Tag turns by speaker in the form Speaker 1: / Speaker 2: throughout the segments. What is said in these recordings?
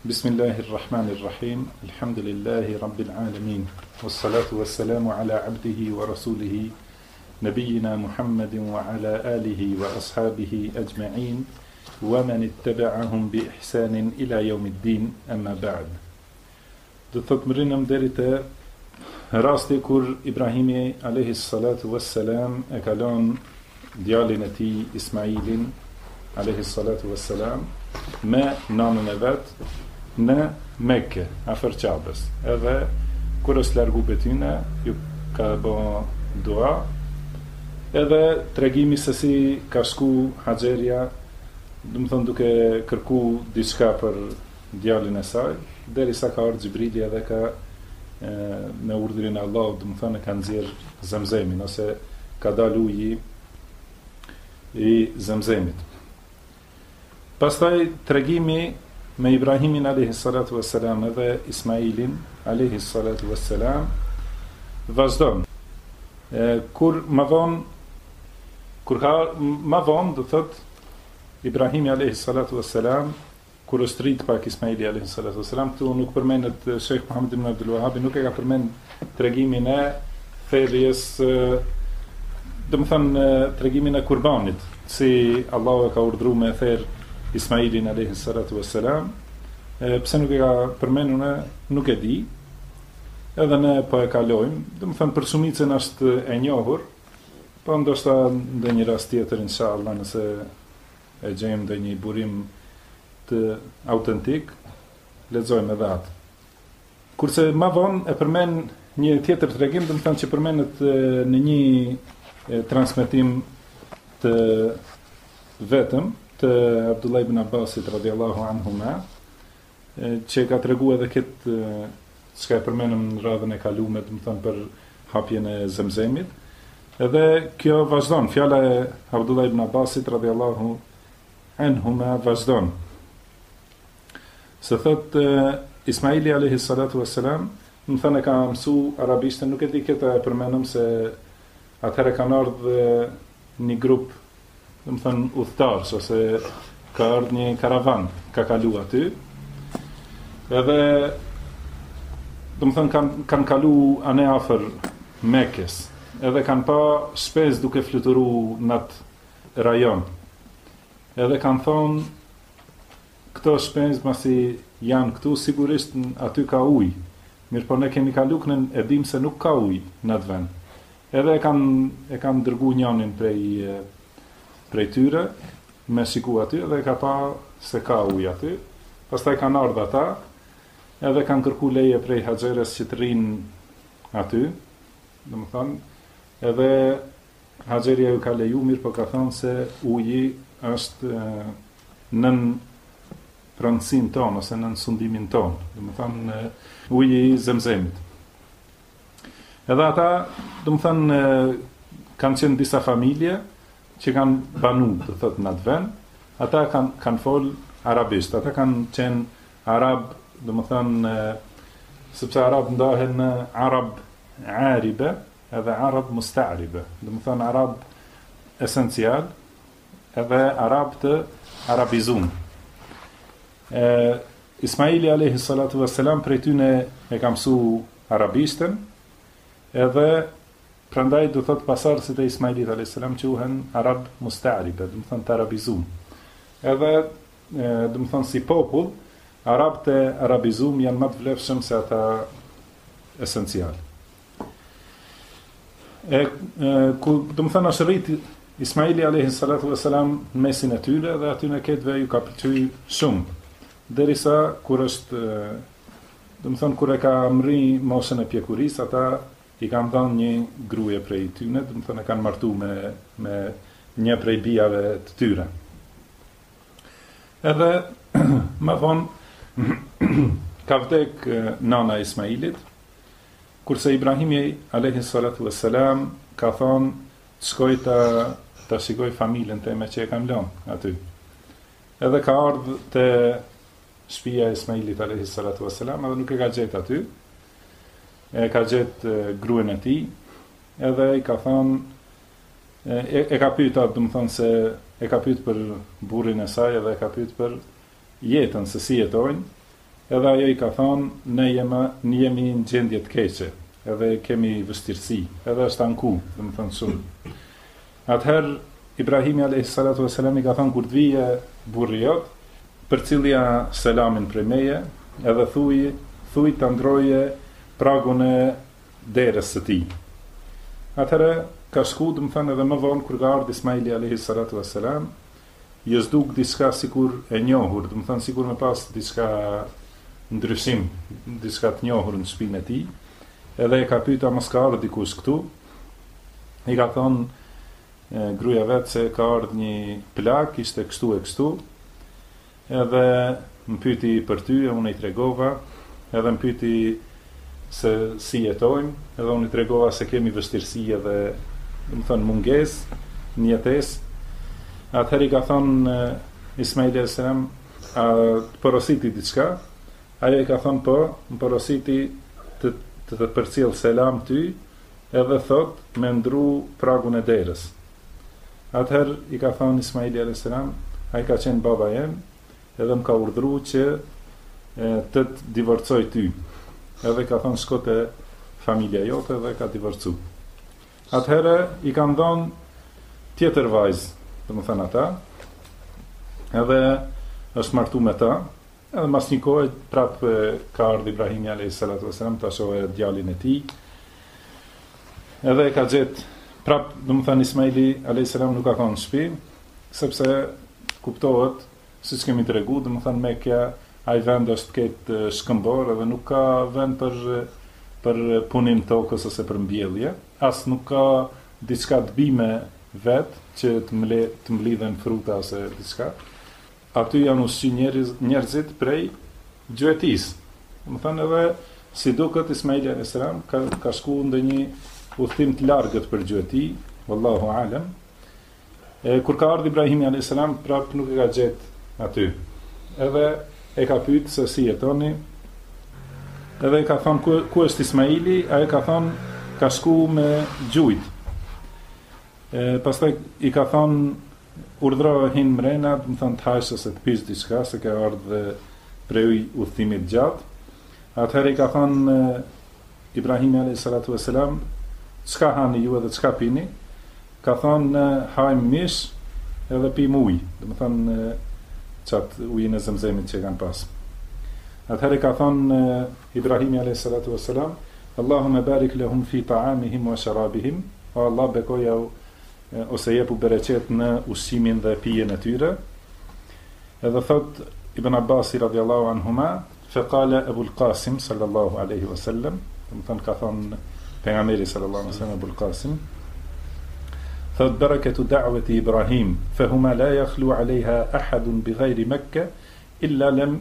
Speaker 1: Bismillahirrahmanirrahim. Alhamdulillahi rabbil alamin. Wassalatu wassalamu ala abdihi wa rasulihi nabiyyina Muhammadin wa ala alihi wa ashabihi ajma'in wa man ittaba'ahum bi ihsanin ila yawmiddin, amma ba'd. Do të thotë mërinëm deri te rasti kur Ibrahimi alayhi salatu wassalam e kalon djalin e tij Ismailin alayhi salatu wassalam me nanën e vet në Mekke, afër Qabës. Edhe kur është largu betyne, ju ka bë dua, edhe tregimi se si ka shku Haxheria, do të thonë duke kërku diçka për djalin e saj, derisa ka ardhur Xhibrili edhe ka me urdhrin e Allahut, do të thonë ka nxjerr Zemzemin ose ka dalë uji i Zemzemit. Pastaj tregimi me Ibrahimin alayhi salatu wassalam edhe Ismailin alayhi salatu wassalam vazhdon. Kur ma vonë do thot Ibrahimi alayhi salatu wassalam, kur është rrit pak Ismaili alayhi salatu wassalam, këtu nuk përmendet Sheikh Muhammad ibn Abdul Wahhab, nuk e ka përmend tregimin e thirrjes, domethënë tregimin e kurbanit, si Allahu e ka urdhëruar me therr Ismailin alayhi salatu wassalam. Pse nuk e ka përmendur ne, nuk e di. Edhe ne po e kalojmë. Domethënë për shumicën është e njohur, po ndoshta ndonjë rast tjetër inshallah nëse e gjejmë ndonjë burim të autentik, lexojmë edhe atë. Kurse më vonë e përmend një tjetër tregim, domethënë që përmendet në një transmetim të vetëm të Abdullah ibn Abbasit radhiyallahu anhuma, që ka treguar edhe këtë çka e përmenëm në radhën e kaluar, domethënë për hapjen e Zemzemit. Edhe kjo vazhdon, fjala e Abdullah ibn Abbasit radhiyallahu anhuma vazhdon. Se thot Ismaili alayhi salatu wassalam, më thënë ka mësu arabishtën, nuk e di këta e përmenëm se atëherë kanë ardhur një grup, domethënë udhëtarës, ose ka ardhur një karavan, ka kalu aty. Edhe domethënë kanë kalu anë afër Mekës. Edhe kanë pa shpesë duke fluturuar në atë rajon. Edhe kanë thonë këto shpesë masi janë këtu, sigurisht aty ka ujë. Mirëpo ne kemi kalu kënën, e dim se nuk ka ujë në atë vend. Edhe e kanë dërguar njërin prej tyre me shiku aty, edhe ka pa se ka ujë aty. Pastaj kanë ardhur ata, edhe kanë kërku leje prej Haxheres që të rinë aty, domethënë, edhe Haxheria ju ka leju, mirë po ka thonë se uji është nën pronësinë tonë, ose nën sundimin tonë, domethënë uji i Zemzemit. Edhe ata, domethënë, kanë qenë disa familje që kanë banu, të thotë në atë vend, ata kanë fol arabisht, ata kanë qenë arab, domethënë, sepse arab ndahen në arab aribe edhe arab musta'ribe, domethënë arab esencial edhe arab të arabizum. Ismaili alayhi salatu wassalam prej tyne e ka mësu arabishtën, edhe prandaj do thot pasardhësit e Ismailit alayhis salam quhen arab musta'ribe, do të thonë të arabizum. Edhe do të thonë si popull, arabët e arabizum janë më të vlefshëm se ata esencial. Do të thonë është rrit Ismaili alayhis salatu wassalam në mesin e tyre, dhe aty në ketëve ju ka pëlqyer shumë. Derisa kur është, do të thonë kur e ka mri moshën e pjekurisë, ata i kanë dhënë një gruaje prej tyre, do të thonë e kanë martuar me një prej bijave të tyre. Edhe më vonë ka vdek nana e Ismailit, kurse Ibrahimi alayhi salatu wassalam ka thonë të shkoj ta shikoj familjen time që e kam lënë aty. Edhe ka ardhur te shtëpia e Ismailit alayhi salatu wassalam, edhe nuk e ka gjetë aty. E ka gjetë gruën e tij, edhe i ka thonë, e ka pyetur, do të thonë se e ka pyet për burrin e saj, edhe e ka pyet për jetën, se si jetojnë, edhe ajo i ka thonë, ne jemi në gjendje të keqe, edhe kemi vështirësi, edhe është anku, dhe më thënë shumë. Atëherë, Ibrahimi a.s. i ka thonë, kur të vije burri jot, për cilja selamin prej meje, edhe thuj të ndroje pragun e derës së tij. Atëherë, ka shku, dhe më thënë edhe më vonë, kur ka ardhur Ismaili a.s. Jës duk diçka sikur e njohur, dhe më thënë sikur me pas diçka ndryshim, diçka të njohur në shtëpinë e tij, edhe e ka pyeta mos ka ardhur dikush këtu. I ka thonë gruaja vet se ka ardhur një plak, ishte kështu e kështu, edhe më pyeti për ty, e unë i tregova, edhe më pyeti se si jetojmë, edhe unë i tregova se kemi vështirësi edhe, do të thonë, mungesë në jetesë. Atëherë i ka thonë Ismaili a.s. A porositi diçka? Ajo i ka thonë po, më porositi të përcjell selam ty, edhe thot me ndru pragun e derës. Atëherë i ka thonë Ismaili a.s. Ai ka qenë baba jem, edhe më ka urdhëruar që të divorcoj ty. Edhe ka thonë shko te familja jote dhe ka divorcu. Atëherë i kanë dhënë tjetër vajzë, dhe më thënë ata, edhe është martu me ta, edhe mas një kohë prapë ka ardhur Ibrahimi a.s. ta shohë djalin e tij, edhe e ka gjetë prapë, dhe më thënë Ismaili a.s. nuk ka thonë në shtëpi, sepse kuptohet, siç kemi tregu, dhe më thënë Mekja, ai vend është këtë shkëmbor, edhe nuk ka vend për punim tokës ose për mbjellje, as nuk ka diçka të bime vetë që të mblidhen fruta ose diçka. Aty janë ushqy njerëzit prej gjuetis. Më thënë edhe, si duket Ismaili a.s. ka shku ndonjë udhtim të largët për gjueti, wallahu alem. Kur ka ardhur Ibrahimi a.s. prapë nuk e ka gjetë aty. Edhe e ka pyet se si jetoni. Edhe e ka thonë ku është Ismaili, ai ka thonë ka shku me gjujt. Pastaj i ka thonë urdhro hin mrena, më thonë të hajsh ose të pish diçka, se ka ardhur prej udhtimit gjatë. Atëherë i ka thonë Ibrahimi a.s. Çka hani ju edhe çka pini? Ka thonë hajmë mish edhe pim ujë, do të thonë çat ujin e Zemzemit që kanë pas. Atëherë ka thonë Ibrahimi a.s. Allahumma barik lahum fi ta'amihim wa sharabihim, o Allah bekoja ose jepu bereqet në ushqimin dhe pijen e tyre. Edhe thot Ibn Abbasi radhiyallahu anhuma, faqala Abu al-Qasim sallallahu alaihi wasallam, do të thonë ka thonë pejgamberi sallallahu alaihi wasallam Abu al-Qasim, thot barakatu da'wati Ibrahim, fahuma la yakhlu 'alayha ahad bighayri Makkah illa lam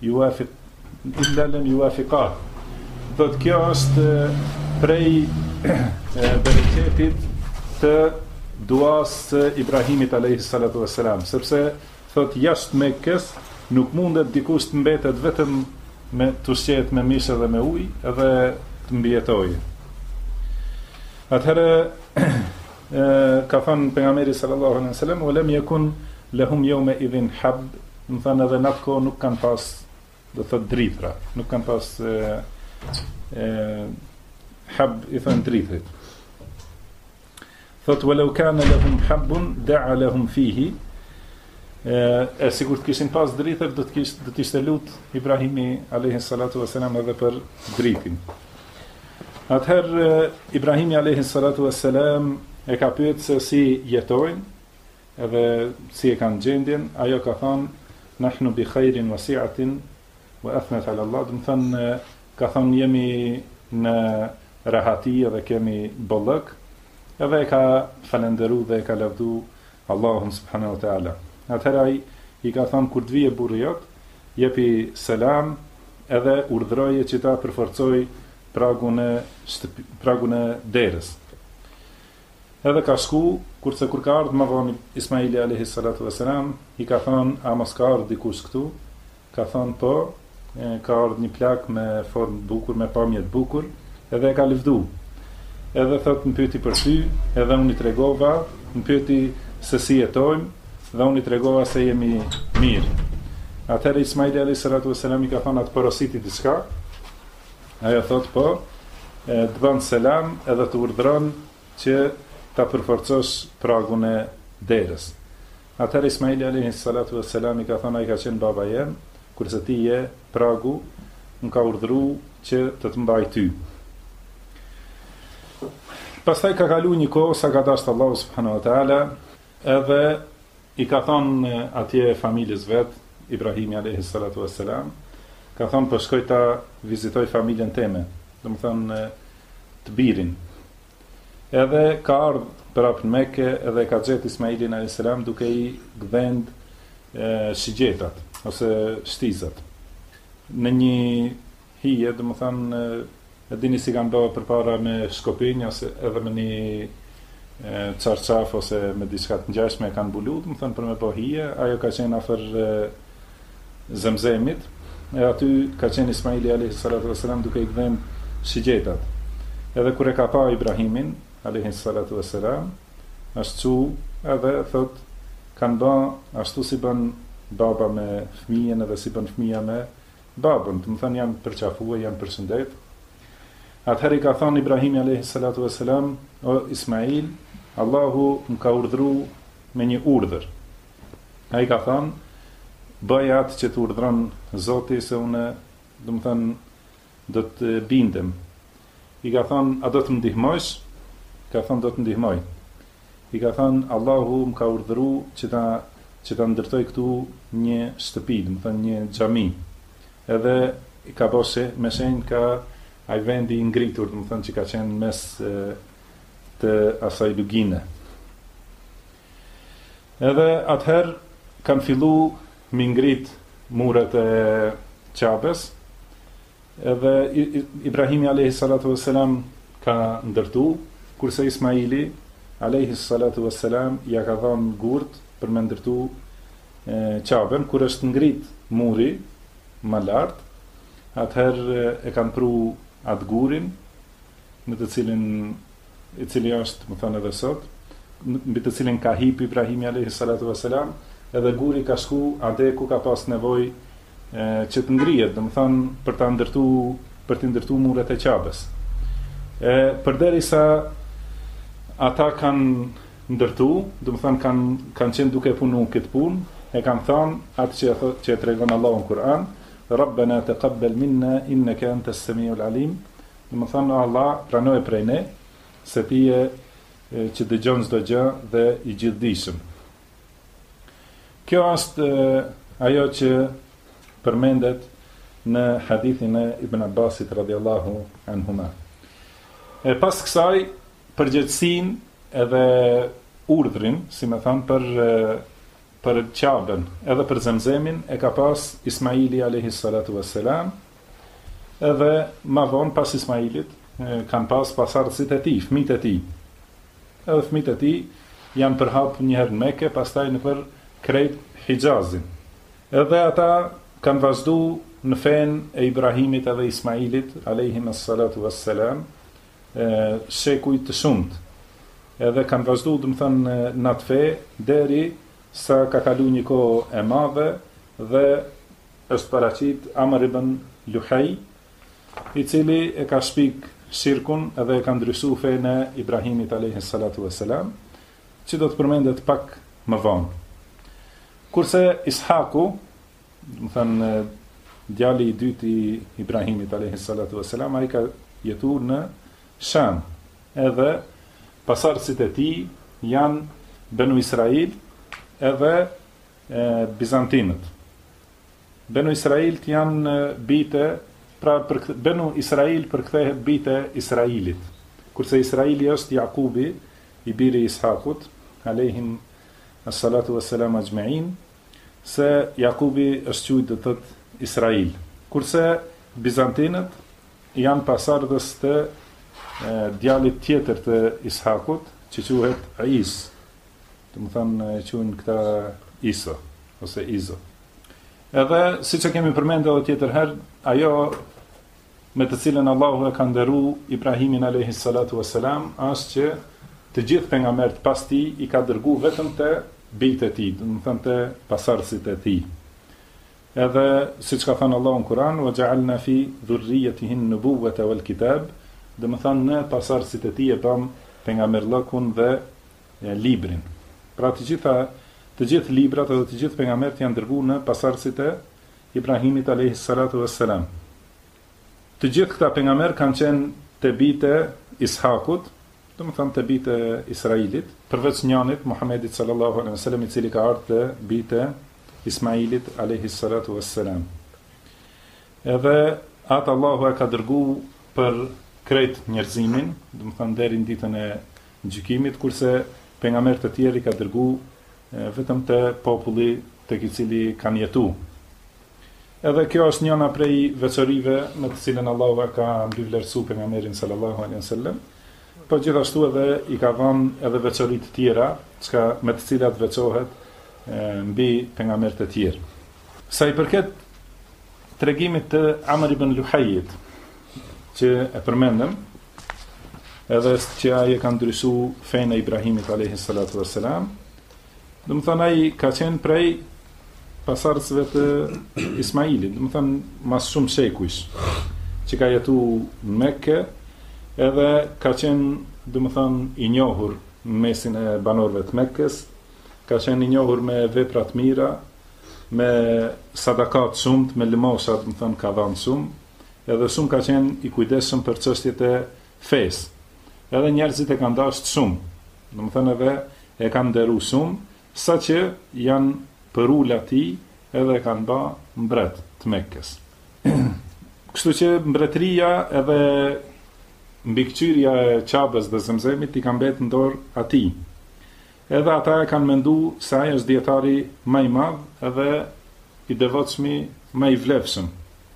Speaker 1: yuwafiqa. Thot kjo është prej bereqetit të duas së Ibrahimit alayhis salatu wassalam, sepse thot jashtë Mekkës nuk mundet dikush të mbetet vetëm me të ushqehet me mish dhe me ujë edhe të mbijetojë. Atëherë ka thënë pejgamberi sallallahu alaihi wasallam, "Wa lam yakun lahum yawma idhin hab", do të thonë edhe në atë kohë nuk kanë pas, do të thotë drithra, nuk kanë pas hab i thënë drithrit. Thot walau kana lahum habun da'a lahum fihi, sikur të kishin pas dritër do të ishte lut Ibrahimi alayhi salatu wasalam edhe për dritin. Atëherë Ibrahimi alayhi salatu wasalam e ka pyet se si jetojnë edhe si e kanë gjendjen. Ajo ka thonë nahnu bi khairin wasi'atin wa athnat ala Allah, do të thonë ka thonë jemi në rahati dhe kemi bollëk. Edhe e ka falenderu dhe e ka lavdu Allahun subhanahu wa ta'ala. Atëherë ai i ka thonë kur të vije burri jot, jepi selam edhe urdhroje që ta përforcoj pragun e derës. Edhe ka shku, kurse kur ka ardhur më vonë Ismaili alayhi salatu wasalam, i ka thonë a mos ka ardhur dikush këtu? Ka thonë po, ka ardhur një plak me formë bukur, me pamje të bukur, edhe e ka lëvdu. Edhe thot më pyeti për ty, edhe unë i tregova, më pyeti se si jetojmë, dhe unë i tregova se jemi mirë. Atëherë Ismaili alayhi salatu wassalam i ka thënë atë porositi diçka. Ajo thot po, të bën selam edhe të urdhëron që ta përforcosh pragun e derës. Atëherë Ismaili alayhi salatu wassalam i ka thënë ai ka qenë baba jem, kurse ti je pragu, më ka urdhëruar që të mbaj ty. Pastaj ka kalu një kohë sa ka dashur Allahu subhanahu wa taala, edhe i ka thonë atje familjes vet, Ibrahimi alayhi salatu wassalam, ka thonë po shkoj ta vizitoj familjen time, domethënë të birin. Edhe ka ardhur prapë në Mekë edhe ka gjetë Ismailin alayhi salam duke i gdhend shigjetat ose shtizat. Në një hije, domethënë e dini si kanë bërë përpara me shkopinj ose edhe me një çarçaf ose me diçka të ngjashme e kanë mbulu, domethënë për me bë hije, ajo ka qenë afër Zemzemit, e aty ka qenë Ismaili alayhi salatu wassalam duke i gdhend shigjetat. Edhe kur e ka pa Ibrahimin alayhi salatu wassalam, ashtu edhe thot kanë bë ashtu si bën baba me fëmijën edhe si bën fëmia me babën, do të thënë janë përqafuar, janë përshëndet. Atëherë ka thënë Ibrahimi alayhi salatu wassalam, o Ismail, Allahu më ka urdhëruar me një urdhër. Ai ka thënë, bëj atë që të urdhëron Zoti, se unë, do të thënë, do të bindem. I ka thënë, a do të më ndihmosh? Ka thënë, do të ndihmoj. I ka thënë, Allahu më ka urdhëruar që ta ndërtoj këtu një shtëpi, do të thënë një xhami. Edhe i ka boshe me shenjë ka ai vendi i ngritur, do të thënë që ka qenë mes të asaj lugine. Edhe atëherë kanë fillu mi ngrit muret e Qabes, edhe Ibrahimi alayhi salatu wassalam ka ndërtu, kurse Ismaili alayhi salatu wassalam ja ka dhënë gurt për me ndërtu Qaben. Kur është ngrit muri më lart, atëherë e kanë pru atë gurin në të cilin i cili është, më thënë edhe sot, mbi të cilin ka hip Ibrahimi alayhi salatu wassalam, edhe guri ka shku ade ku ka pas nevojë që të ngrihet, domethënë për të ndërtu muret e Qabes. Përderisa ata kanë ndërtu, domethënë kanë qenë duke punu këtë punë, e kanë thënë atë që e tregon Allahu në Kur'an, Rabbana taqabbal minna innaka antas samiul alim. Domethënë Allah pranoi prej ne se ti je që dëgjon çdo gjë dhe i gjithdijshëm. Kjo është ajo që përmendet në hadithin e Ibn Abbasit radhiyallahu anhuma. Pas kësaj, përgjegjësinë edhe urdhrin, si më thënë, për Qaben, edhe për Zemzemin, e ka pas Ismaili alayhi salatu wassalam, edhe ma vonë pas Ismailit, kanë pas pasardhësit e tij, fëmijët e tij. Edhe fëmijët e tij janë përhap një herë në Mekë, pastaj në për krejt Hijazin. Edhe ata kanë vazhdu në fen e Ibrahimit edhe Ismailit alayhim as-salatu wassalam, shekuj të shumt. Edhe kanë vazhdu, do të thënë, në atë fe deri sa ka kalu një kohë e madhe dhe është paraqit Amr ibn Luhaj, i cili e ka shpik shirkun edhe e ka ndryshu fen e Ibrahimit alayhi salatu wassalam, që do të përmendet pak më vonë. Kurse Ishaku, do të thënë djali i dytë i Ibrahimit alayhi salatu wassalam, ai ka jetuar në Sham, edhe pasardhësit e tij janë Benu Israil edhe Bizantinët. Benu Israil janë bite, pra Benu Israil përkthehet bite Israilit, kurse Israili është Jakubi, i biri i Ishakut alayhim as-salatu was-salam ajma'in, se Jakubi është quajtur do të thotë Israil. Kurse Bizantinët janë pasardhës të djalit tjetër të Ishakut, që quhet Is. Do të thonë quhen këta Iso ose Izo. Edhe siç e kemi përmendur edhe tjetër herë, ajo me të cilën Allahu e ka nderuar Ibrahimin alayhi salatu wassalam është që të gjithë pejgamberët pas tij i ka dërguar vetëm te bijtë e tij, do të thonë te pasardhësit e tij. Edhe siç ka thënë Allahu në Kur'an, wa ja'alna fi dhurriyyatihin nubuwwata wal kitab, do të thonë në pasardhësitë e tij e bëm pejgamberllokun dhe librin. Pra të gjithë librat edhe të gjithë pejgamberët janë dërguar në pasardhësitë e Ibrahimit alayhi salatu wassalam. Të gjithë këta pejgamber kanë qenë të bijtë Ishakut, do të thonë të bijtë Israilit, përveç njënit Muhamedit sallallahu alaihi wasallam, i cili ka ardhur të bijtë Ismailit alayhi salatu wassalam. Edhe atë Allahu e ka dërguar për krejt njerëzimin, do të thonë deri në ditën e gjykimit, kurse pejgamberët e tjerë i ka dërguar vetëm te populli tek i cili kanë jetuar. Edhe kjo është njëna prej veçorive me të cilën Allahu e ka mbivlerësuar pejgamberin sallallahu alaihi wasallam, po gjithashtu edhe i ka dhënë edhe veçori të tjera, me të cilat veçohet mbi pejgamberët e tjerë. Sa i përket tregimit të Amr ibn Luhayit, që e përmendëm, edhe që ai e ka ndryshuar fenë e Ibrahimit alayhi salatu wassalam, do të thonë ai ka qenë prej pasardhësve të Ismailit, do të thonë mas shumë shekujsh, që ka jetuar në Mekë, edhe ka qenë, do të thonë, i njohur në mesin e banorëve të Mekës, ka qenë i njohur me vepra të mira, me sadakat shumë, me lëmosha, do të thonë, ka dhënë shumë, edhe shumë ka qenë i kujdesshëm për çështjet e fesë. Edhe njerëzit e kanë dashur shumë, do të thonë edhe e kanë nderuar shumë, saqë janë për ul atij edhe kanë bë mbret të Mekës. Kështu që mbretëria edhe mbikëqyrja e Qabës dhe Zemzemit i kanë mbetë në dorë atij. Edhe ata e kanë menduar se ai është dietari më i madh edhe i devotshmi më i vlefshëm.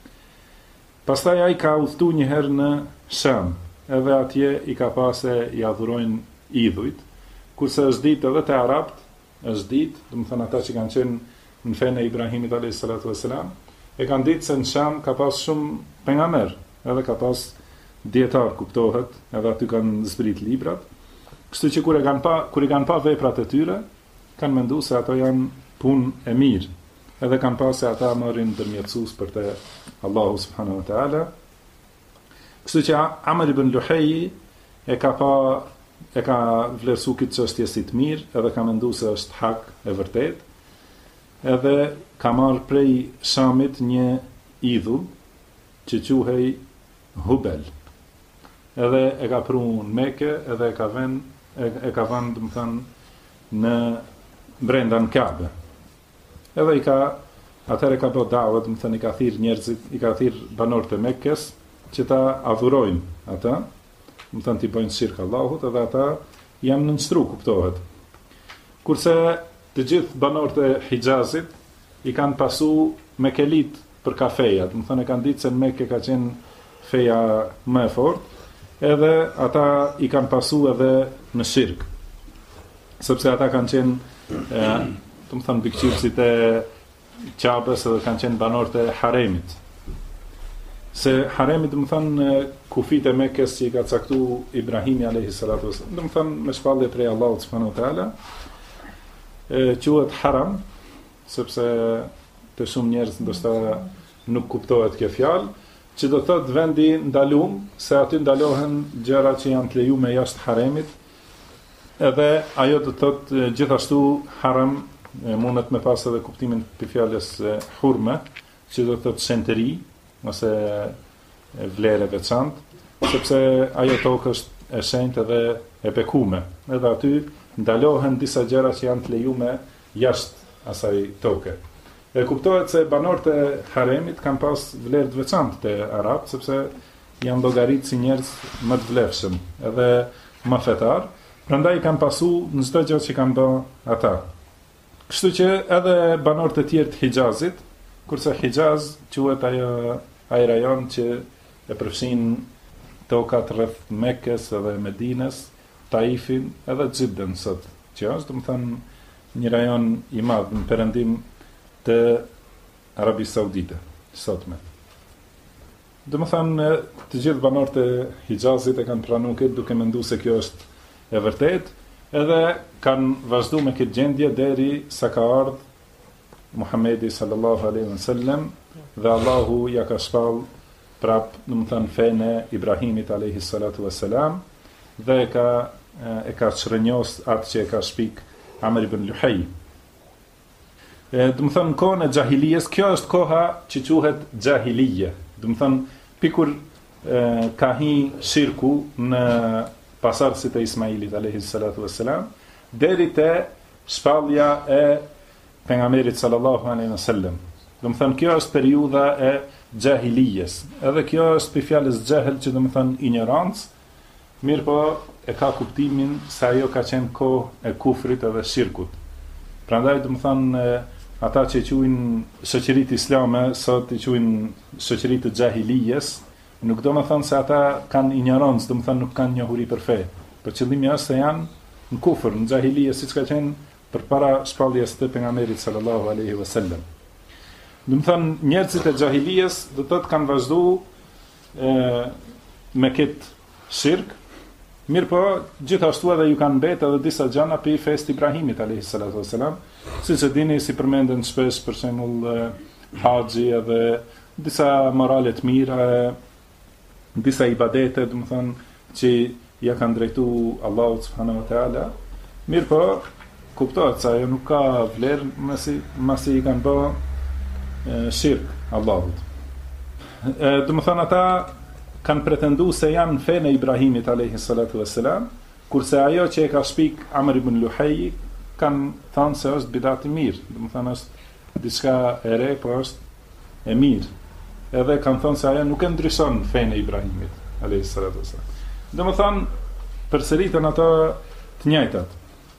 Speaker 1: Pastaj ai ka udhëtuar një herë në Sham, edhe atje i ka pasë i adhurojnë idhujt, kurse është ditë edhe te arabët, është ditë, do të thonë ata që kanë qenë në fenë e Ibrahimit alayhi salatu wassalam, e kanë ditë se në Sham ka pas shumë pejgamber, edhe ka pas dietar, kuptohet, edhe aty kanë zbrit librat. Kështu që kur i kanë pa veprat e tyre, kanë menduar se ato janë punë e mirë, edhe kanë pasë se ata marrin ndërmjetësues për te Allahu subhanahu wa taala. Kështu që Amr ibn Luhayi e ka vlerësuar këtë çështje si të mirë, edhe ka menduar se është hak e vërtet, edhe ka marrë prej Shamit një idhull që quhej Hubel. Edhe e ka pru në Mekë, edhe e ka vënë, do të thënë, në brenda në Kabe. Edhe atëherë ka bërë da'wah, do të thënë, i ka thirrë njerëzit, i ka thirrë banorët e Mekës që ta adhurojnë ata, do të thënë t'i bëjnë shirk Allahut, edhe ata janë nënstru, kuptohet. Kurse të gjithë banorët e Hijazit i kanë pasu Mekelit për kafeja, do të thënë e kanë ditë se në Mekë ka qenë feja më e fortë, edhe ata i kanë pasu edhe në shirk, sepse ata kanë qenë, do të thënë, bikëqyrësit e Qabës edhe kanë qenë banorët e haremit. Se haremi, do të thënë, kufit e Mekës që i ka caktu Ibrahimi alayhi salatu wasallam, do të thënë me shpallje prej Allahut subhanahu wa taala, quhet haram, sepse të shumë njerëz ndoshta nuk kuptohet kjo fjalë, që do thotë vendi ndalum, se aty ndalohen gjëra që janë të lejuara jashtë haremit. Edhe ajo do thotë gjithashtu haram mundet me pas edhe kuptimin të fjalës hurme, që do thotë shenëtëri ose vlerë e veçantë, sepse ajo tokë është e shenjtë edhe e bekuar. Edhe aty ndalohen disa gjëra që janë të lejuara jashtë asaj toke. E kuptohet se banorët e haremit kanë pas vlerë të veçantë te arabët, sepse janë llogaritë si njerëz më të vlefshëm, edhe më fetar, prandaj kanë pasu në çdo gjë që kanë bërë ata. Kështu që edhe banorët e tjerë të Hijazit, kurse Hijaz quhet ai rajon që e përfshin tokat rreth Mekës edhe Medinës, Taifin edhe Xhidden sot, që është, do të thënë, një rajon i madh në perëndim të Arabisë Saudite sotme. Do të thënë, të gjithë banorët e Hijazit e kanë pranuar këtë duke menduar se kjo është e vërtetë, edhe kanë vazhduar me këtë gjendje deri sa ka ardhur Muhamedi sallallahu alaihi wasallam dhe Allahu ja ka shpall prap, domethënë fene Ibrahimit alayhi salatu wassalam dhe e ka shrenjos atë që e ka shpik Amr ibn Luhay. Domethënë kohën e xahilijes, kjo është koha që quhet xahilije. Domethënë pikur ka hi shirku në pasardhësit e Ismailit alayhi salatu wassalam deri te shpallja e pejgamberit sallallahu alaihi wasallam. Domethënë kjo është periudha e xahilijes. Edhe kjo është për fjalës xahel që domethënë ignorancë, mirë po e ka kuptimin se ajo ka qenë kohë e kufrit edhe shirkut. Prandaj domethënë ata që quajnë shoqëritë islame sot i quajnë shoqëri të xahilijes, nuk do të thonë se ata kanë ignorancë, domethënë nuk kanë njohuri për fe. Por qëllimi është se janë në kufër, në xahilije, siç ka qenë përpara shpalljes të pejgamberit sallallahu alaihi wasallam. Domethënë njerëzit e xahilijes do të thotë kanë vazhduar me këtë shirk, mirë po gjithashtu edhe ju kanë mbetë edhe disa gjëra për festë Ibrahimit alayhi salatu wasalam, siç e dini si përmenden shpesh për shembull haxhi edhe disa morale të mira, disa ibadete, domethënë që ja kanë drejtuar Allahu subhanahu wa taala. Mirë po kuptohet se ajo nuk ka vlerë masi i kanë bërë shirk Allahut. Domethënë ata kanë pretenduar se janë fenë e Ibrahimit alayhi salatu wassalam, kurse ajo që e ka shpik Amr ibn Luhay kanë thënë se është bidat i mirë, domethënë është diçka e re, por është e mirë. Edhe kanë thënë se ajo nuk e ndryshon fenë e Ibrahimit alayhi salatu wassalam. Domethënë përsëritën ato të njëjtat.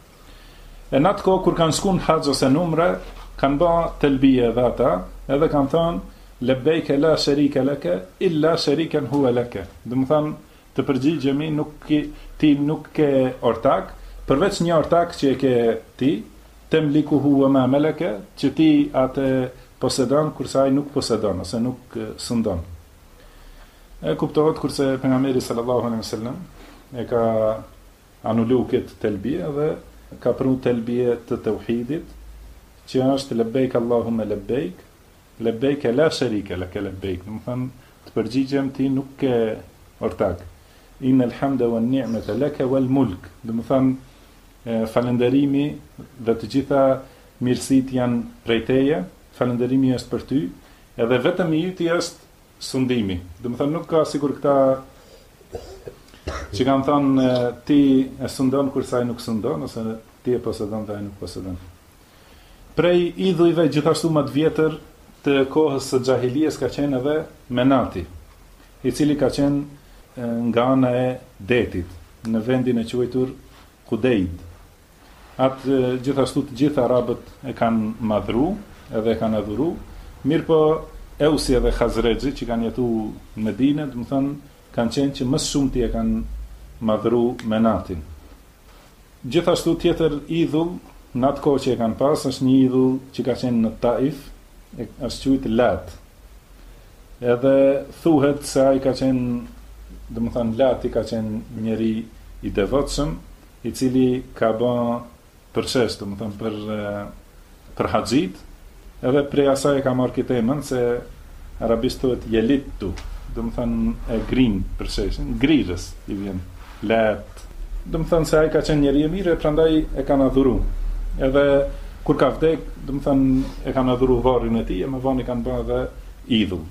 Speaker 1: E në atë kohë kur kanë shku në haxh ose në umre, kanë bë telbije edhe ata, edhe kanë thënë lebejke la sharika laka illa sharikan huwa laka. Domethënë të përgjigjemi ti nuk ke ortak, përveç një ortak që e ke ti, temlikuhu wa ma malaka, që ti atë posedon kurse ai nuk posedon ose nuk sundon. E kuptohet kurse pejgamberi sallallahu alaihi wasallam e ka anulu këtë telbije dhe ka pru telbije të tauhidit, që është lebejk Allahumma lebejk, lebejk la sharika laka lebejk. Domethënë të përgjigjem ti nuk ke ortak. Innal hamda wan ni'mata laka wal mulk. Domethënë falënderimi dhe të gjitha mirësitë janë prej teje, falënderimi është për ty, edhe vetëm i yti është sundimi. Domethënë nuk ka sigur këta që kanë thënë ti e sundon kurse ai nuk sundon, ose ti e posedon dhe ai nuk posedon. Prej idhujve gjithashtu më të vjetër të kohës së xahilijes ka qenë edhe Menati, i cili ka qenë nga ana e detit, në vendin e quajtur Kudeid. Atë gjithashtu të gjithë arabët e kanë madhru edhe e kanë adhuru, mirë po Eusi edhe Khazrexhi që kanë jetu në Medinë, domethënë kanë qenë që më shumë ti e kanë madhru Menatin. Gjithashtu tjetër idhull në atë kohë që e kanë pas është një idhull që ka qenë në Taif, është quajtur Lat. Edhe thuhet se ai ka qenë, domethënë Lati ka qenë njeri i devotshëm, i cili ka bën përshesh, domethënë për haxhit, edhe prej asaj e ka marrë këtë emën se arabisht thuhet Yelitu, domethënë e grin përshesh, ngrirës i vjen Lat. Domethënë se ai ka qenë njeri i mirë, prandaj e kanë adhuru. Edhe kur ka vdek, domethënë e kanë adhuru varrin e tij, e më vonë kanë bërë edhe idhull.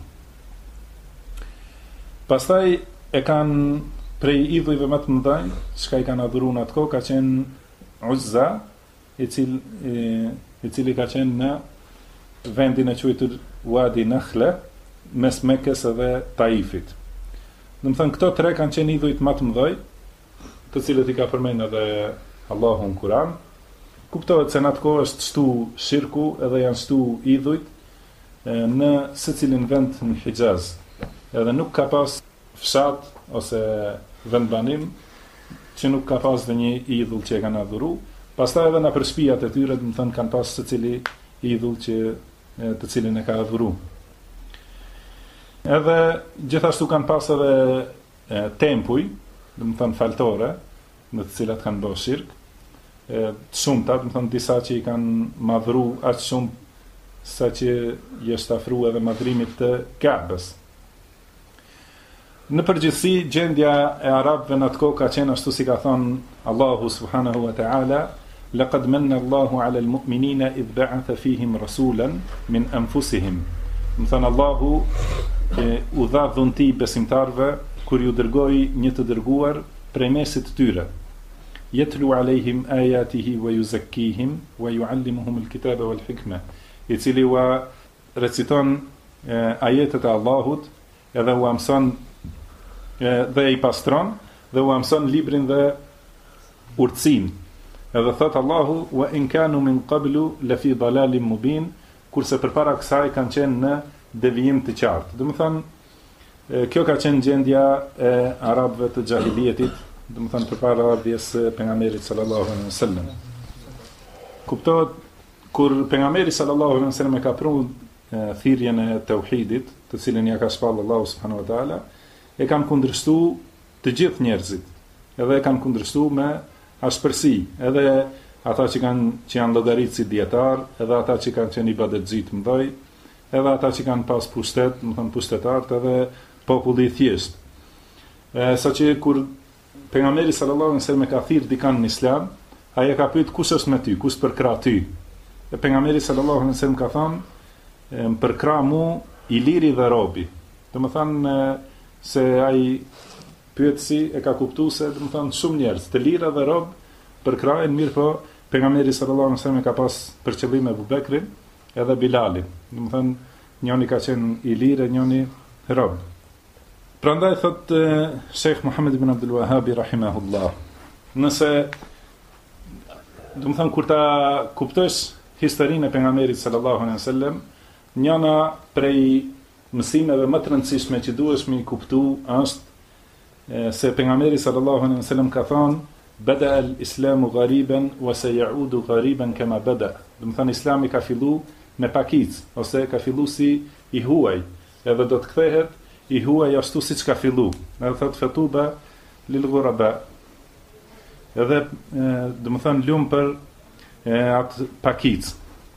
Speaker 1: Pastaj e kanë prej idhujve më të mëdhenj, çka i kanë adhuruar në atë kohë ka qenë Uzza, i cili ka qenë në vendin e quajtur Wadi Nakhla, mes Mekës edhe Taifit. Domethënë këto tre kanë qenë idhujt më të mëdhenj, të cilët i ka përmendur edhe Allahu në Kur'an. Kuptohet se në atë kohë është shtu shirku edhe janë shtu idhujt në secilin vend në Hijaz. Edhe nuk ka pas fshat ose vendbanim që nuk ka pas dhe një idhull që e kanë adhuru. Pastaj edhe në për shtëpiat e tyre, domethënë kanë pas secili idhull të cilin e ka adhuru. Edhe gjithashtu kanë pas edhe tempuj, domethënë faltore, në të cilat kanë bërë shirk, të shumta, domethënë disa që i kanë madhuru aq shumë sa që jeshtë afru edhe madhrimit të Ka'bës. Në përgjithësi, gjendja e arabëve në atë kohë ka qenë ashtu si ka thonë Allahu subhanahu wa ta'ala, laqad manna Allahu 'ala al-mu'minina idh ba'atha fihim rasulan min anfusihim. Më thënë Allahu u dha dhunti besimtarve kur ju dërgoi një të dërguar prej mesit të tyre. Yatlu 'alayhim ayatihi wa yuzakkihim wa yu'allimuhum al-kitaba wal hikma. I cili u reciton ajetet e Allahut edhe u mëson dhe i pastron dhe u mëson librin dhe urtësin. Edhe thot Allahu wa in kanu min qablu la fi dalalin mubin, kurse përpara kësaj kanë qenë në devijim të qartë. Do të thonë kjo ka qenë gjendja e arabëve të xahiliyetit, do të thonë përpara ardhjes së pejgamberit sallallahu alaihi wasallam. Kuptohet kur pejgamberi sallallahu alaihi wasallam e ka prunë thirrjen e tauhidit, të cilën ja ka shpallë Allahu subhanahu wa taala, e kanë kundërshtuar të gjithë njerëzit. Edhe e kanë kundërshtuar me ashpërsi, edhe ata që janë llogaritë si dietar, edhe ata që kanë qenë ibadetxhi të mëdhej, edhe ata që kanë pas pushtet, do të thonë pushtetarët, edhe populli i thjesht. Saqë kur pejgamberi sallallahu alaihi wasallam ka thirr dikan në Islam, ai e ka pyet kush është me ty, kush përkra ty. E pejgamberi sallallahu alaihi wasallam ka thënë, më përkra mu i liri dhe robi. Do të thonë se ai pyetësi e ka kuptuar se do të thonë shumë njerëz, të lira dhe rob përkrajnë, mirë po pejgamberi sallallahu alaihi wasallam ka pas për qëllim Abu Bekrin edhe Bilalin. Do të thonë njëri ka qenë i lirë, njëri rob. Prandaj thot Sheikh Muhammad ibn Abdul Wahhab rahimahullah, nëse do të thonë kur ta kuptosh historinë e pejgamberit sallallahu alaihi wasallam, njëna prej mësimeve më të rëndësishme që duhesh me kuptu është se pejgamberi sallallahu alaihi wasallam ka thënë bada al-islamu ghariban wa sayaudu ghariban kama bada. Do të thonë Islami ka filluar me pakic ose ka filluar si i huaj, edhe do të kthehet i huaj ashtu siç ka filluar. Edhe thot fatuba lil ghuraba. Edhe do të thonë lum për atë pakic.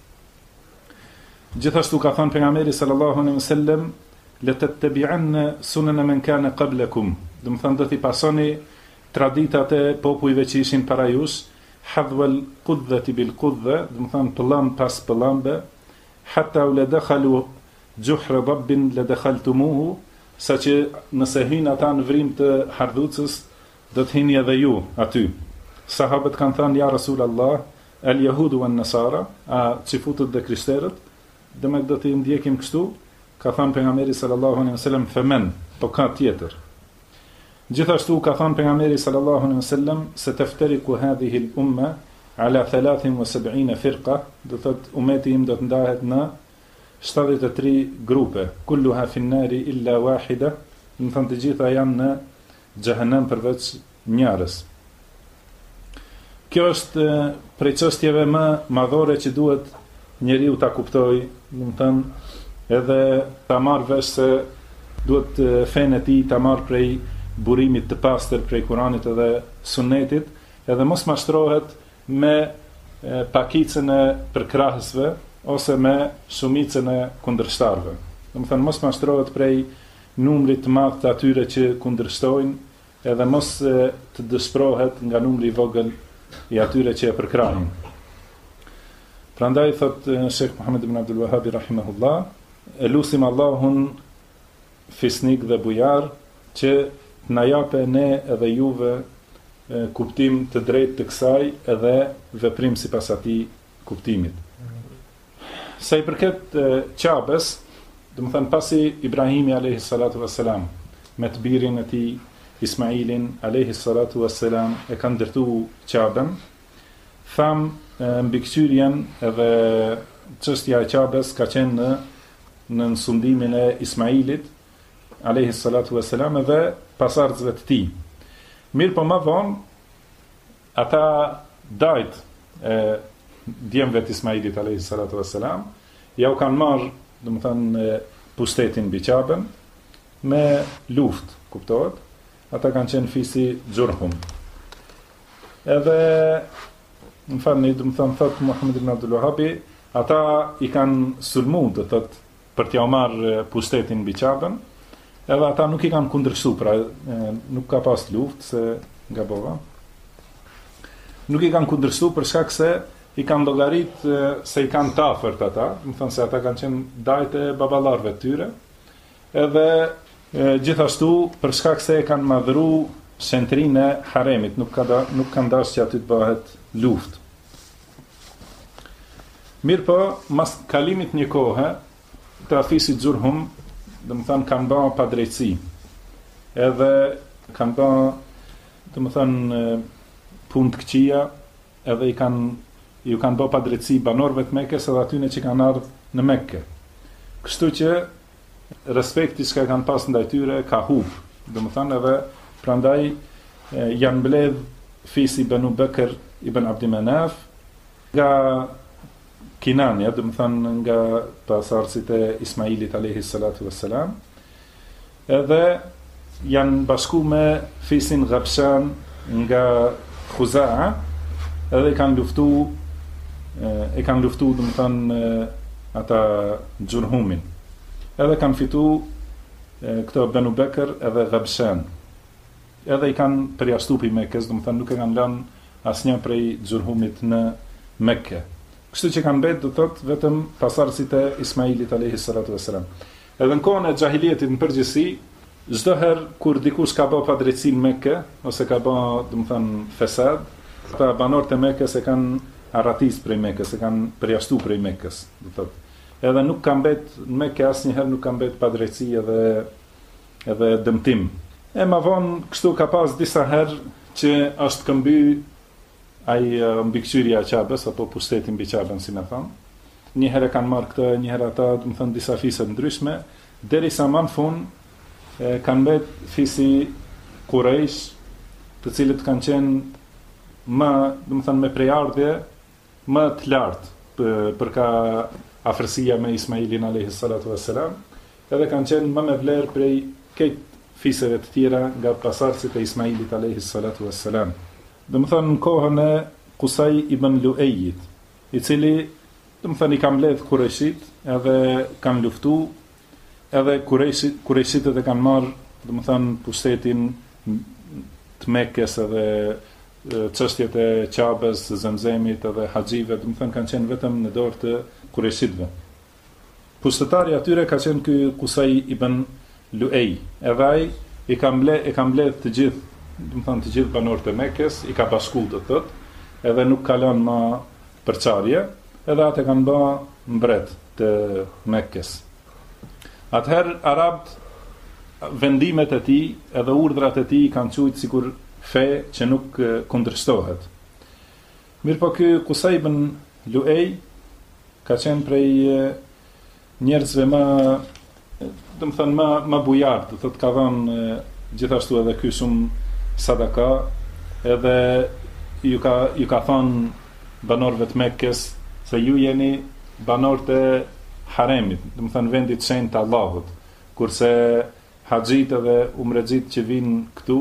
Speaker 1: Gjithashtu ka thënë pejgamberi sallallahu alaihi wasallam la tattabi'anna sunana man kana qablakum. Do të thonë do t'i pasoni traditat e popujve që ishin para jush, hadwal qudhati bil qudha, do të thonë pëllam pas pëllambe, hatta la dakhalu juhra dabbin la dakhaltumuhu, saqë nëse hyn ata në vrim të hardhucës, do të hyni edhe ju aty. Sahabët kanë thënë ja Rasulullah, al yahudu wan nasara, a çifutët dhe krishterët, dhe me do t'i ndjekim kështu, ka thënë pejgamberi sallallahu alaihi wasallam femen, po ka tjetër. Gjithashtu ka thënë pejgamberi sallallahu alaihi wasallam se teftariku hadhihi al-umma ala 73 firqa, do thot ummeti im do të ndahet në 73 grupe, kulluha fi an-nari illa wahida, do të thonë të gjitha janë në xhehenem përveç njërës. Kjo është prej çështjeve më madhore që duhet njeriu ta kuptoj, do të thënë edhe ta marrë vesh se duhet fenë e tij ta marrë prej burimit të pastër prej Kuranit edhe Sunetit, edhe mos mashtrohet me pakicën e përkrahësve ose me shumicën e kundërshtarëve. Do të thënë mos mashtrohet prej numrit të madh të atyre që kundërshtojnë, edhe mos të dëshpërohet nga numri i vogël i atyre që e përkrahin. Prandaj thot Sheikh Muhammad ibn Abdul Wahhab rahimahullah, elusim Allahun fisnik dhe bujar që na jape ne edhe juve kuptim të drejtë të kësaj edhe veprim sipas atij kuptimit. Sa i përket Qabes, do të thënë pasi Ibrahimi alayhi salatu wassalam me të birin e tij Ismailin alayhi salatu wassalam e kanë ndërtuar Qaben, tham mbikëqyrjen edhe çështja e Qabes ka qenë në sundimin e Ismailit alayhi salatu wassalam dhe pasardhësve të tij. Mirë po më vonë ata dajt e djemve të Ismailit alayhi salatu wassalam ja u kanë marrë, do të thënë, pushtetin mbi Qaben me luftë, kuptohet? Ata kanë qenë fisi Xurhum. Edhe më falni, do të thënë thot Muhammed ibn Abdul Wahhabi, ata i kanë sulmu, do thot, për t'ja marrë pushtetin mbi Qabën, edhe ata nuk i kanë kundërshtu, pra nuk ka pas luftë se gabova. Nuk i kanë kundërshtu për shkak se i kanë llogarit se i kanë të afërt ata, do të thonë se ata kanë qenë dajtë e baballarëve të tyre, edhe gjithashtu për shkak se e kanë madhëru shentrinë e haremit, nuk kanë dashur që aty të bëhet luftë. Mirë po, mas kalimit një kohë, të afisit Xurhum, do të thonë kanë bërë padrejtësi, edhe kanë bërë, do të thonë, punë të këqija, edhe ju kanë bërë padrejtësi banorëve të Mekës edhe atyne që kanë ardhur në Mekë. Kështu që respekti që kanë pas ndaj tyre ka humbur, do të thonë, edhe prandaj janë mbledh fisi Banu Bekr ibn Abdi Manaf nga Kinania, do të thonë nga pasardhësit e Ismailit alayhi salatu wassalam, edhe janë bashku me fisin Ghabshan nga Khuza'a, edhe kanë luftu, do të thonë, ata Xurhumin. Edhe kanë fitu këto Banu Bekr edhe Ghabshan. Edhe i kanë përjashtu pi Mekës, do të thonë nuk e kanë lënë asnjë prej Xurhumit në Mekë. Kështu që kanë betë, do thotë, vetëm pasardhësit e Ismailit alayhi salatu wassalam. Edhe në kohën e xahiliyetit në përgjithësi, çdo herë kur dikush ka bërë padrejtësi në Mekë ose ka bërë, do të thonë, fesad, ata banorët e Mekës e kanë arratis prej Mekës, e kanë përjashtu prej Mekës, do thotë. Edhe nuk ka mbet në Mekë asnjëherë nuk ka mbet padrejtësi edhe dëmtim. E ma vonë kështu ka pas disa herë që është këmby ai mbikëqyrja e Qabës apo pushteti mbi Qabën, si më thon. Një herë kanë marrë këtë, një herë ata, do të thonë disa fise ndryshme, derisa më në fund kanë mbet fisi Quraysh, të cilët kanë qenë më, do të thonë, me prejardhje më të lartë për ka afërsia me Ismailin alayhi salatu wassalam, edhe kanë qenë më me vlerë prej këtë fiseve të tjera nga pasardhësit e Ismailit alayhi salatu wassalam. Do të thonë në kohën e Qusay ibn Lu'ayit, i cili, do të thonë, i kanë mbledh Qurayshit, edhe kanë luftu, edhe Qurayshit edhe kanë marrë, do të thonë, pushtetin të Mekës edhe çështjet e Qabës, Zemzemit edhe haxhive, do të thonë kanë qenë vetëm në dorë të Qurayshitëve. Pushtetari atyre ka qenë ky Qusay ibn Lu'ay, edhe ai e ka mbledh të gjithë, do të thonë, të gjithë banorët e Mekës, i ka bashkuar, do thotë, edhe nuk ka lënë më përçarje, edhe atë kanë bërë mbret të Mekës. Atëherë arabët, vendimet e tij edhe urdhrat e tij kanë thujt sikur fe që nuk kundërshtohet. Mirë po ky Qusay ibn Lu'ay ka qenë prej njerëzve më, do të thonë, më bujar, do thotë, ka dhënë gjithashtu edhe ky shumë sadaka, edhe ju ka thënë banorëve të Mekës se ju jeni banorët e haremit, do të thonë vendit të shenjtë të Allahut, kurse haxhit edhe umrexhit që vinë këtu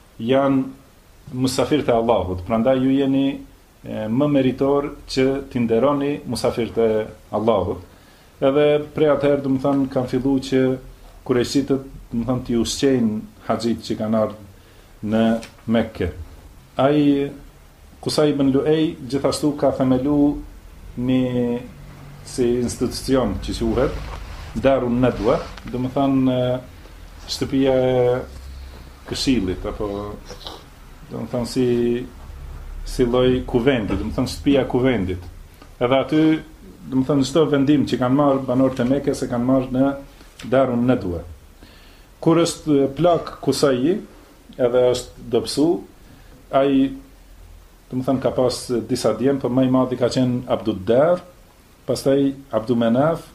Speaker 1: janë musafirët e Allahut, prandaj ju jeni më meritor që t'i nderoni musafirët e Allahut. Edhe prej atëherë, do të thonë, kanë filluar që Qurayshitët, do të thonë, t'i ushqejnë haxhit që kanë ardhur në Mekë. Ai Qusay ibn Lu'ay gjithashtu ka themeluar një si institucion që quhet Darun Nadwa, do të thonë shtëpia e këshillit, apo do të thonë si lloj kuvendi, do të thonë shtëpia e kuvendit. Edhe aty, do të thonë, çdo vendim që kanë marrë banorët e Mekës e kanë marrë në Darun Nadwa. Kur është plak Qusayi, edhe është dobësu, ai, do të thonë, ka pas disa djem, por më i madhi ka qenë Abduddar, pastaj Abdu Manaf,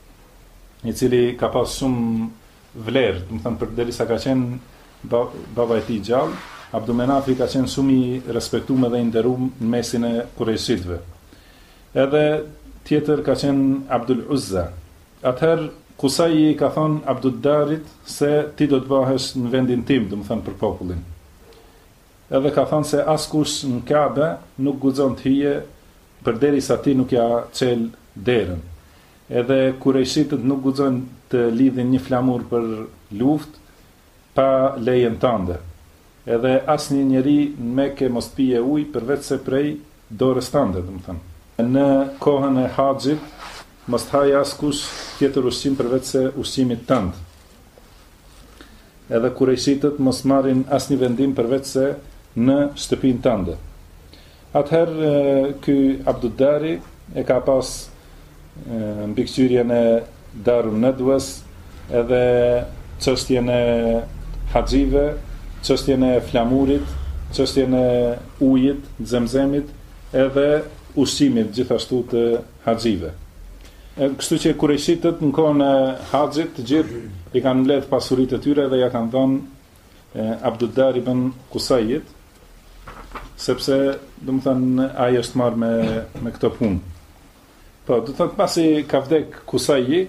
Speaker 1: i cili ka pas shumë vlerë, do të thonë, përderisa ka qenë baba i tij gjallë, Abdu Manafi ka qenë shumë i respektuar dhe i nderuar në mesin e Qurayshitëve. Edhe tjetër ka qenë Abdul Uzza. Atëherë Qusayi ka thonë Abduddarit se ti do të bëhesh në vendin tim, do të thonë, për popullin. Edhe ka thonë se askush në Kabe nuk guxon të hije përderisa ti nuk ja çel derën. Edhe kurejshitët nuk guxojnë të lidhin një flamur për luftë pa lejen tënde. Edhe asnjë njeri në Mekë mos pije ujë përveç se prej dorës tënde, domethënë. Në kohën e haxhit mos haj askush tjetër ushqim përveç se ushqimit tënd. Edhe kurejshitët mos marrin asnjë vendim përveç se në shtëpinë tënde. Atëherë ky Abduddari e ka pas mbikëqyrjen e Darun Nadwas, edhe çështjen e haxhive, çështjen e flamurit, çështjen e ujit, zemzemit, edhe ushqimit gjithashtu të haxhive. Kështu që kurejshitët në kohën e haxhit të gjithë i kanë mbledh pasuritë e tyre dhe ja kanë dhënë Abduddar ibn Kusajit, sepse domethënë ai është marrë me këtë punë. Po, do të thotë pasi ka vdek Kusaji,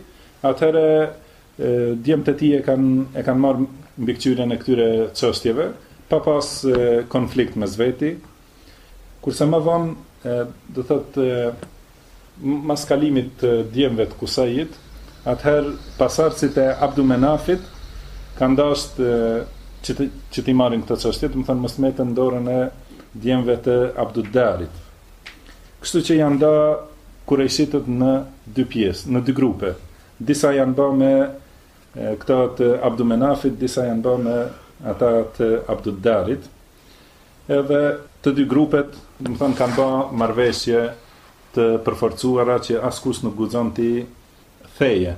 Speaker 1: atëherë djemtë e tij e kanë marrë mbikëqyrjen e këtyre çështjeve, pa pas konflikt mes veti, kurse më vonë do thotë mas kalimit të djemve të Kusajit, atëherë pasardhësit e Abdu Menafit kanë dashur që t'i marrin këtë çështje, do të thonë mos metën dorën e djemve të Abduddarit. Kështu që janë da kurejshitët në dy pjesë, në dy grupe. Disa janë bë me këta të Abdu Menafit, disa janë bë me ata të Abduddarit. Edhe të dy grupet, do të thonë, kanë bë marrëveshje të përforcuara që askush nuk guxon t'i theje.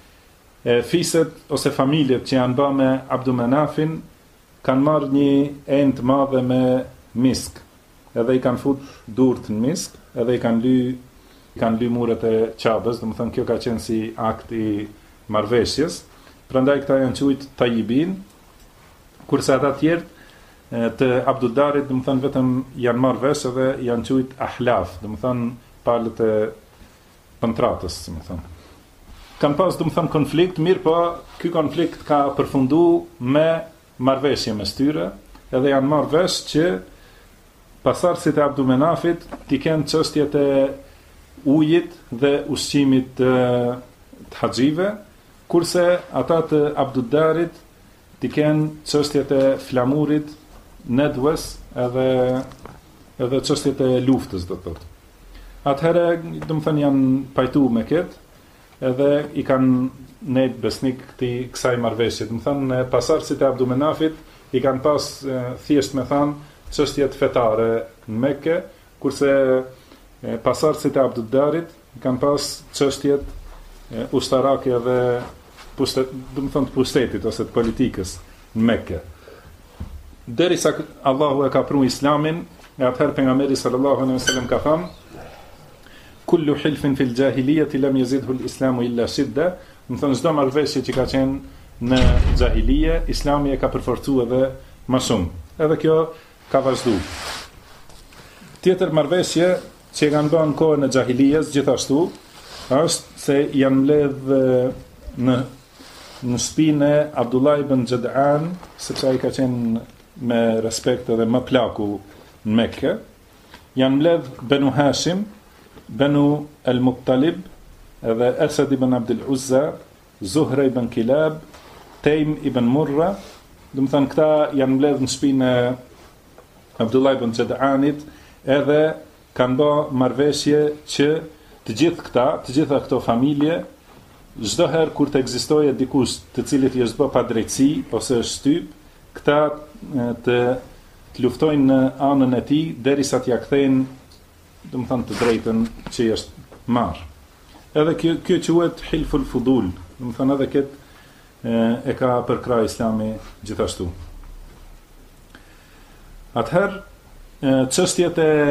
Speaker 1: Fiset ose familjet që janë bë me Abdu Menafin kanë marrë një enë të madhe me misk, edhe i kanë fut durt në misk, edhe i kanë ly muret e Qabës, do të thonë kjo ka qenë si akt i marrëveshjes. Prandaj këta janë quajtur Tajibin, kurse ata të tjerë të Abduddarit, do të thonë vetëm janë marrë vesh edhe janë quajtur Ahlaf, do të thonë palët e kontratës, do të thonë. Kanë pas, do të thonë, konflikt, mirë, po ky konflikt ka përfunduar me marrëveshje mes tyre, edhe janë marrë vesh që pasardhësit e Abdu Menafit t'i kenë çështjet e ujit dhe ushqimit të haxhive, kurse ata të Abduddarit t'i kenë çështjet e flamurit, nedwes, edhe çështjet e luftës, do të thotë. Atëherë, do të thënë, janë pajtuar me këtë, edhe i kanë nejt besnik kësaj marrëveshje. Do të thënë, pasardhësit e Abdu Menafit i kanë pas thjesht me thënë çështjet fetare në Mekë, kurse pasardhësit e Abduddarit kanë pas çështjet ushtarake dhe do të thonë të pushtetit ose të politikës në Mekë. Derisa Allahu e ka pru Islamin, e atëherë pejgamberi sallallahu alaihi wasallam ka thënë: kullu hilfin fil jahiliyati lam yazidhu al-islamu illa shidda. Do të thonë çdo marrëveshje që ka qenë në xahilije, Islami e ka përforcuar edhe më shumë. Edhe kjo ka vazhduar. Tjetër marrëveshje që kanë bërë në kohën e xahilijes gjithashtu është se janë mbledh në shtëpinë e Abdullah ibn Jad'an, sepse ai ka qenë me respekt edhe më plaku në Mekë. Janë mbledh Banu Hashim, Banu al-Muttalib, edhe Asad ibn Abdul Uzza, Zuhra ibn Kilab, Taym ibn Murra. Do të thënë këta janë mbledh në shtëpinë e Abdullah ibn Jad'anit, edhe kanë bërë marrëveshje që të gjitha këto familje, çdo herë kur të ekzistojë dikush të cilit i është bërë pa drejtësi ose është shtyp, këta të luftojnë në anën e tij derisa t'ia kthejnë, do të thonë, të drejtën që i është marrë. Edhe kjo quhet hilful fudul, do të thonë edhe këtë e ka përkrahë Islami gjithashtu. Atëherë çështjet e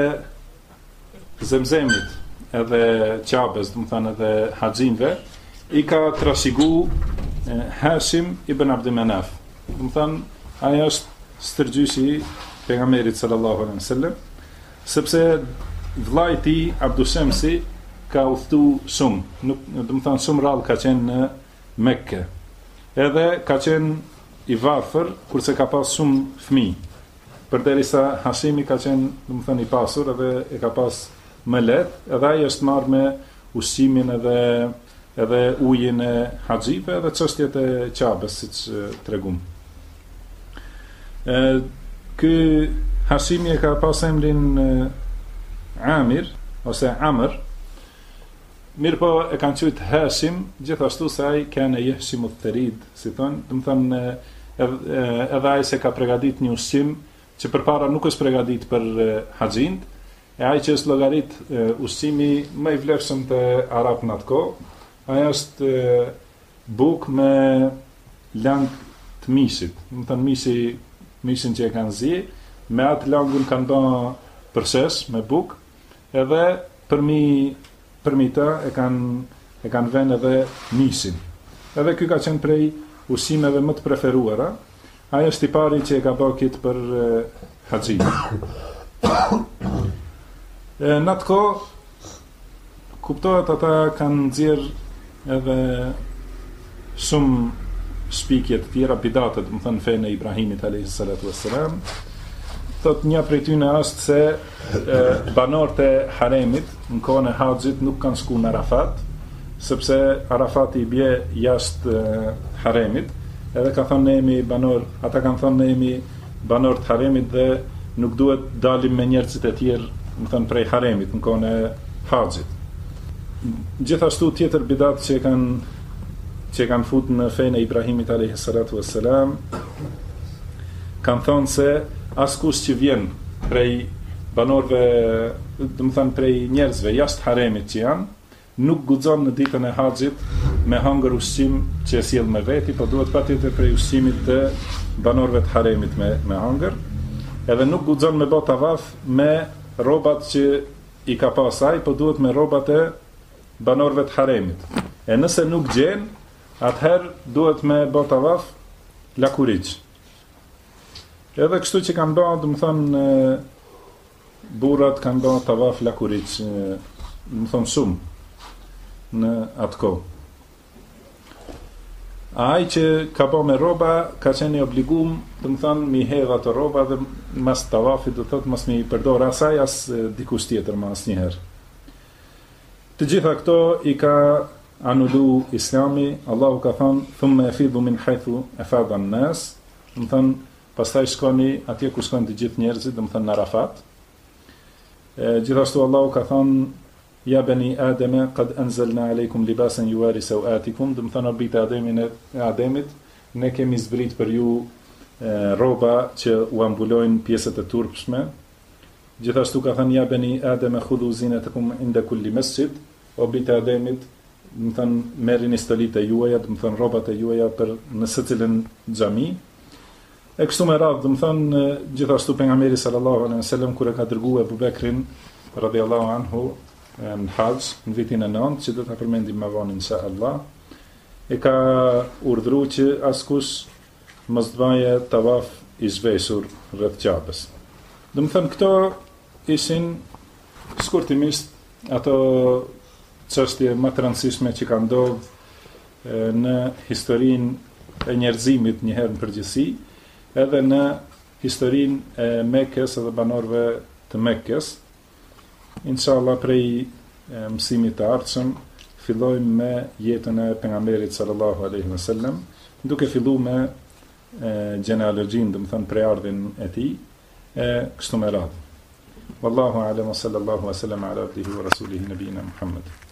Speaker 1: zemzemit edhe Qabes, do të thonë edhe haxhinve, i ka trashëgu Hashim ibn Abd Manaf. Do të thonë ai është stërgjyshi pejgamberit sallallahu alaihi wasallam, sepse vllai i tij Abdu Shamsi ka udhëtu shumë, do të thonë shumë rrallë ka qenë në Mekë. Edhe ka qenë i varfër, kurse ka pas shumë fëmijë. Përderisa Hashimi ka qenë, do të thonë, i pasur edhe e ka pas më lehtë, edhe ai është marrë me ushqimin edhe ujin e haxhive edhe çështjet e Qabes, siç tregum. Ky Hashimi e ka pas emrin Amir ose Amr. Mirë po e kanë qujtë Hashim, gjithashtu se ai kene jehshimu therid, si thonë, do të thonë edhe ai se ka përgatit një ushqim që përpara nuk është përgatit për haxhint, e ai që është llogarit ushqimi më i vlefshëm të arab në atë kohë, ai është buk me lang të mishit, do të thonë mishin që e kanë zi, me atë langun kanë bërë përshesh me buk, edhe përmi ta e kanë vënë edhe mishin. Edhe ky ka qenë prej ushqimeve më të preferuara. Ai është i pari që e ka bërë kit për haxhin. Në atë kohë kuptohet ata kanë nxjerr edhe shumë shpikje të tjera, bidate, do të thënë fenë e Ibrahimit alayhis salatu wassalam. Thot një prej tyne është se banorët e haremit në kohën e haxhit nuk kanë shku në Arafat, sepse Arafati i bie jashtë haremit, edhe ka thonë ne jemi banor, ata kanë thonë ne jemi banor të haremit dhe nuk duhet dalim me njerëzit e tjerë, më thënë prej haremit në kohën e haxhit. Gjithashtu tjetër bidat që kanë fut në fenë e Ibrahimit alayhis salatu wassalam, kanë thonë se askush që vjen prej banorëve, do të thënë prej njerëzve jashtë haremit që janë, nuk guxon në ditën e haxhit me hangër ushqim që e sjell me veti, po duhet patjetër prej ushqimit të banorëve të haremit me hangër, edhe nuk guxon me bë tavaf me rrobat që i ka pas ai, po duhet me rrobat e banorëve të haremit. E nëse nuk gjen, atëherë duhet me bë tavaf lakuriç. Edhe kështu që kanë bërë, do të thonë burrat kanë bërë tavaf lakuriç, do të thonë shumë në atë kohë. Ai që ka bërë me rroba ka qenë i obliguar, do të thonë mi hedh ato rroba dhe mas tavafit do të thotë mos mi përdor asaj as dikush tjetër më asnjëherë. Të gjitha këto i ka anulu Islami. Allahu ka thënë thumma yafidhu min haythu afadha an-nas, do të thonë pastaj shkoni atje ku shkojnë të gjithë njerëzit, do të thënë në Arafat. Gjithashtu Allahu ka thënë ja bani Ademe qad anzalna aleikum libasan yuwari sawatikum, do të thënë bitë Ademit, ne kemi zbrit për ju rroba që u ambulojnë pjesët e turpshme. Gjithashtu ka thënë ja bani Ademe khudhu zinatakum inda kulli masjid, o bitë Ademit, do të thënë merrini stolitë e juaja, do të thënë rrobat e juaja për në secilën xhami. E kështu me radhë, do të thonë gjithashtu pejgamberi sallallahu alaihi wasallam kur e ka dërguar Abu Bekrin radhiyallahu anhu në haxh në vitin e 9, që do ta përmendim më vonë inshallah, e ka urdhëruar që askush mos të bëjë tavaf i zhveshur rreth Qabes. Do të thonë këto ishin shkurtimisht ato çështje më të rëndësishme që kanë ndodhur në historinë e njerëzimit një herë në përgjithësi, edhe në historinë e Mekës edhe banorëve të Mekës. Inshallah prej mësimit të ardhshëm fillojmë me jetën e pejgamberit sallallahu alaihi wasallam, duke filluar me gjenealogjinë, do të thënë preardhin e tij, kështu me radhë. Wallahu a'lam, sallallahu alaihi wasallam ala abdihi wa rasulihi nabiyina Muhammad.